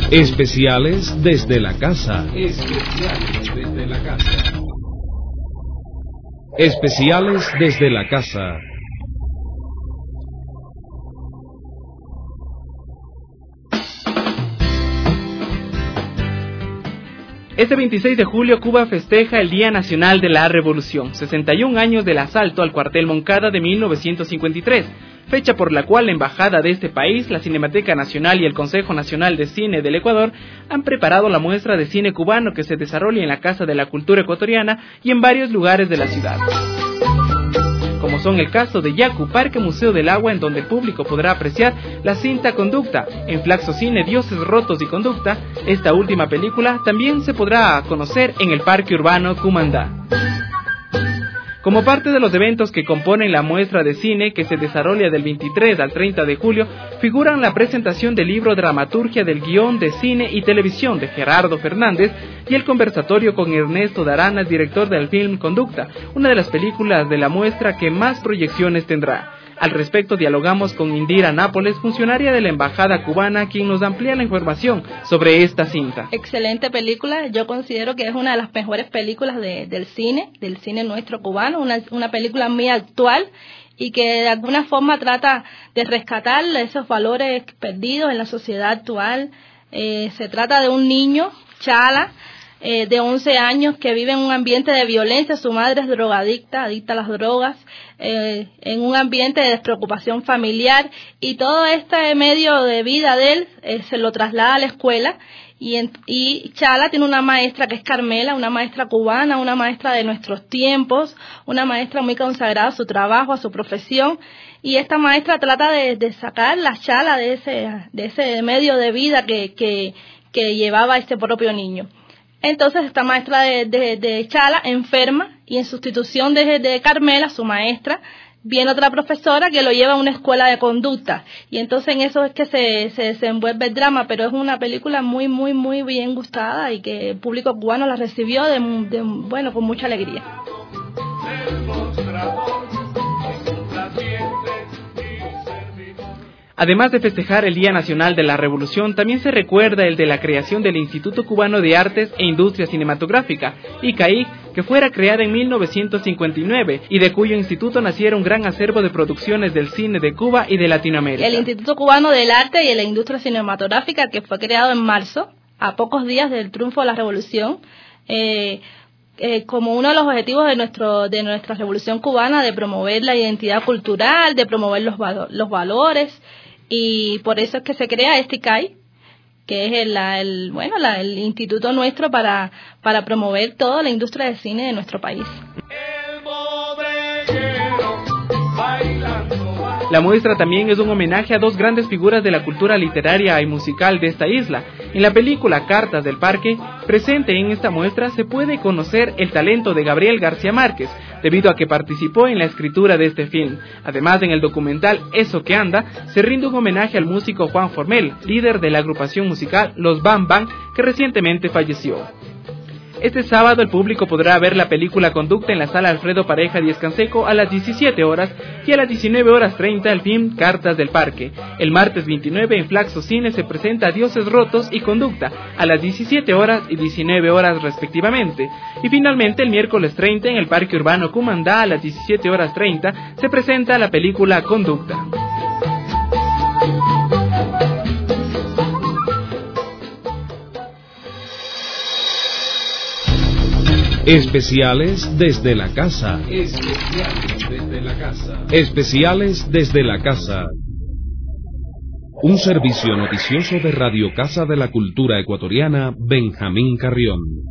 Especiales desde la casa. Especiales desde la casa. Especiales desde la casa. Este 26 de julio, Cuba festeja el Día Nacional de la Revolución, 61 años del asalto al cuartel Moncada de 1953, fecha por la cual la Embajada de este país, la Cinemateca Nacional y el Consejo Nacional de Cine del Ecuador han preparado la muestra de cine cubano que se desarrolla en la Casa de la Cultura Ecuatoriana y en varios lugares de la ciudad, como son el caso de Yacu, Parque Museo del Agua, en donde el público podrá apreciar la cinta Conducta. En Flaxo Cine, Dioses Rotos y Conducta, esta última película también se podrá conocer en el Parque Urbano Cumandá. Como parte de los eventos que componen la muestra de cine que se desarrolla del 23 al 30 de julio, figuran la presentación del libro Dramaturgia del Guión de Cine y Televisión de Gerardo Fernández y el conversatorio con Ernesto Daranas, director del film Conducta, una de las películas de la muestra que más proyecciones tendrá. Al respecto, dialogamos con Indira Nápoles, funcionaria de la Embajada Cubana, quien nos amplía la información sobre esta cinta. Excelente película, yo considero que es una de las mejores películas del cine nuestro cubano, una película muy actual y que de alguna forma trata de rescatar esos valores perdidos en la sociedad actual. Se trata de un niño, Chala, de 11 años, que vive en un ambiente de violencia. Su madre es drogadicta, adicta a las drogas, en un ambiente de despreocupación familiar, y todo este medio de vida de él se lo traslada a la escuela, y Chala tiene una maestra que es Carmela, una maestra cubana, una maestra de nuestros tiempos, una maestra muy consagrada a su trabajo, a su profesión, y esta maestra trata de sacar la Chala de ese medio de vida que llevaba este propio niño. Entonces esta maestra de Chala enferma, y en sustitución de Carmela, su maestra, viene otra profesora que lo lleva a una escuela de conducta, y entonces en eso es que se desenvuelve el drama. Pero es una película muy muy muy bien gustada y que el público cubano la recibió con mucha alegría. Además de festejar el Día Nacional de la Revolución, también se recuerda el de la creación del Instituto Cubano de Artes e Industria Cinematográfica, ICAIC, que fuera creada en 1959 y de cuyo instituto naciera un gran acervo de producciones del cine de Cuba y de Latinoamérica. El Instituto Cubano del Arte y de la Industria Cinematográfica, que fue creado en marzo, a pocos días del triunfo de la Revolución, como uno de los objetivos de nuestra Revolución Cubana, de promover la identidad cultural, de promover los valores. Y por eso es que se crea este ICAI, que es el instituto nuestro para promover toda la industria del cine de nuestro país. La muestra también es un homenaje a dos grandes figuras de la cultura literaria y musical de esta isla. En la película Cartas del Parque, presente en esta muestra, se puede conocer el talento de Gabriel García Márquez, debido a que participó en la escritura de este film. Además, en el documental Eso que anda, se rinde un homenaje al músico Juan Formel, líder de la agrupación musical Los Bam Bam, que recientemente falleció. Este sábado el público podrá ver la película Conducta en la Sala Alfredo Pareja Díez Canseco a las 17 horas y a las 19:30 el film Cartas del Parque. El martes 29 en Flaxo Cine se presenta Dioses Rotos y Conducta a las 17 horas y 19 horas respectivamente. Y finalmente el miércoles 30 en el Parque Urbano Cumandá a las 17:30 se presenta la película Conducta. Especiales desde la casa. Especiales desde la casa. Especiales desde la casa. Un servicio noticioso de Radio Casa de la Cultura Ecuatoriana, Benjamín Carrión.